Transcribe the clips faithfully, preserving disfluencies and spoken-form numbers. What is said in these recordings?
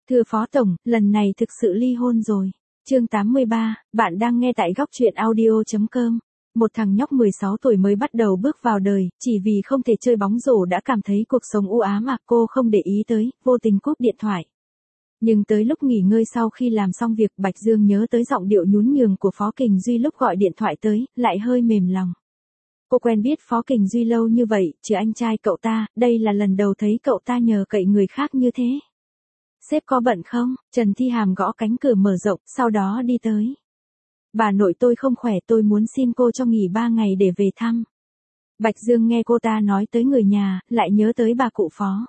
Thưa Phó Tổng, lần này thực sự ly hôn rồi. Chương tám mươi ba, bạn đang nghe tại góc truyện audio chấm com. Một thằng nhóc mười sáu tuổi mới bắt đầu bước vào đời, chỉ vì không thể chơi bóng rổ đã cảm thấy cuộc sống u ám mà cô không để ý tới, vô tình cúp điện thoại. Nhưng tới lúc nghỉ ngơi sau khi làm xong việc, Bạch Dương nhớ tới giọng điệu nhún nhường của Phó Kình Duy lúc gọi điện thoại tới, lại hơi mềm lòng. Cô quen biết Phó Kình Duy lâu như vậy, chứ anh trai cậu ta, đây là lần đầu thấy cậu ta nhờ cậy người khác như thế. Sếp có bận không? Trần Thi Hàm gõ cánh cửa mở rộng, sau đó đi tới. Bà nội tôi không khỏe, tôi muốn xin cô cho nghỉ ba ngày để về thăm. Bạch Dương nghe cô ta nói tới người nhà, lại nhớ tới bà cụ Phó.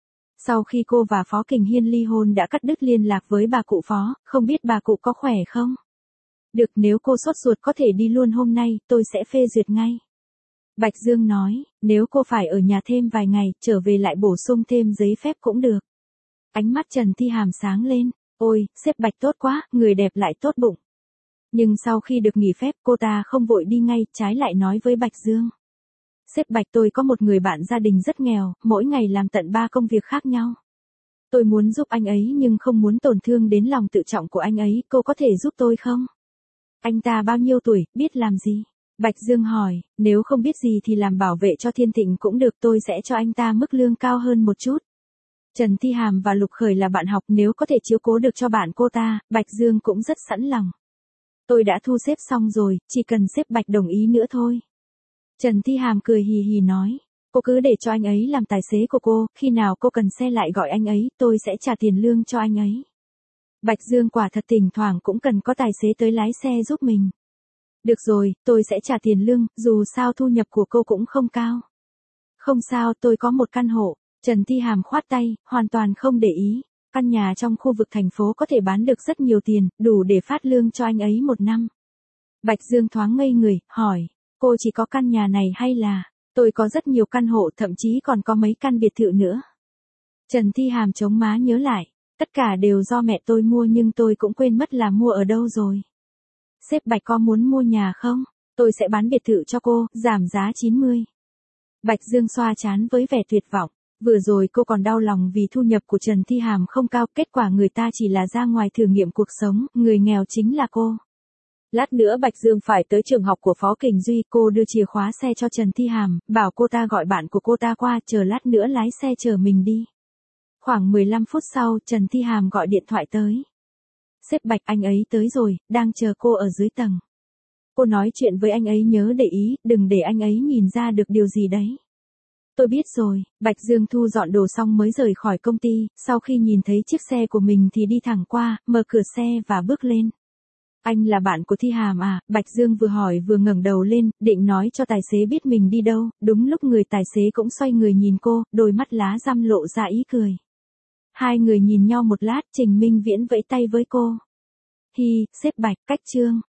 Sau khi cô và Phó Kình Hiên ly hôn đã cắt đứt liên lạc với bà cụ Phó, không biết bà cụ có khỏe không? Được, nếu cô sốt ruột có thể đi luôn hôm nay, tôi sẽ phê duyệt ngay. Bạch Dương nói, nếu cô phải ở nhà thêm vài ngày, trở về lại bổ sung thêm giấy phép cũng được. Ánh mắt Trần Thi Hàm sáng lên, ôi, sếp Bạch tốt quá, người đẹp lại tốt bụng. Nhưng sau khi được nghỉ phép cô ta không vội đi ngay, trái lại nói với Bạch Dương. Sếp Bạch, tôi có một người bạn gia đình rất nghèo, mỗi ngày làm tận ba công việc khác nhau. Tôi muốn giúp anh ấy nhưng không muốn tổn thương đến lòng tự trọng của anh ấy, cô có thể giúp tôi không? Anh ta bao nhiêu tuổi, biết làm gì? Bạch Dương hỏi, nếu không biết gì thì làm bảo vệ cho Thiên Thịnh cũng được, tôi sẽ cho anh ta mức lương cao hơn một chút. Trần Thi Hàm và Lục Khởi là bạn học, nếu có thể chiếu cố được cho bạn cô ta, Bạch Dương cũng rất sẵn lòng. Tôi đã thu xếp xong rồi, chỉ cần sếp Bạch đồng ý nữa thôi. Trần Thi Hàm cười hì hì nói, cô cứ để cho anh ấy làm tài xế của cô, khi nào cô cần xe lại gọi anh ấy, tôi sẽ trả tiền lương cho anh ấy. Bạch Dương quả thật thỉnh thoảng cũng cần có tài xế tới lái xe giúp mình. Được rồi, tôi sẽ trả tiền lương, dù sao thu nhập của cô cũng không cao. Không sao, tôi có một căn hộ. Trần Thi Hàm khoát tay, hoàn toàn không để ý. Căn nhà trong khu vực thành phố có thể bán được rất nhiều tiền, đủ để phát lương cho anh ấy một năm. Bạch Dương thoáng ngây người, hỏi, cô chỉ có căn nhà này hay là, tôi có rất nhiều căn hộ, thậm chí còn có mấy căn biệt thự nữa. Trần Thi Hàm chống má nhớ lại, tất cả đều do mẹ tôi mua nhưng tôi cũng quên mất là mua ở đâu rồi. Sếp Bạch có muốn mua nhà không? Tôi sẽ bán biệt thự cho cô, giảm giá chín mươi. Bạch Dương xoa trán với vẻ tuyệt vọng. Vừa rồi cô còn đau lòng vì thu nhập của Trần Thi Hàm không cao, kết quả người ta chỉ là ra ngoài thử nghiệm cuộc sống, người nghèo chính là cô. Lát nữa Bạch Dương phải tới trường học của Phó Kình Duy, cô đưa chìa khóa xe cho Trần Thi Hàm, bảo cô ta gọi bạn của cô ta qua, chờ lát nữa lái xe chở mình đi. Khoảng mười lăm phút sau, Trần Thi Hàm gọi điện thoại tới. Sếp Bạch, anh ấy tới rồi, đang chờ cô ở dưới tầng. Cô nói chuyện với anh ấy nhớ để ý, đừng để anh ấy nhìn ra được điều gì đấy. Tôi biết rồi, Bạch Dương thu dọn đồ xong mới rời khỏi công ty, sau khi nhìn thấy chiếc xe của mình thì đi thẳng qua, mở cửa xe và bước lên. Anh là bạn của Thi Hàm à? Bạch Dương vừa hỏi vừa ngẩng đầu lên, định nói cho tài xế biết mình đi đâu, đúng lúc người tài xế cũng xoay người nhìn cô, đôi mắt lá răm lộ ra ý cười. Hai người nhìn nhau một lát, Trình Minh Viễn vẫy tay với cô. Hi, sếp Bạch, cách Trương.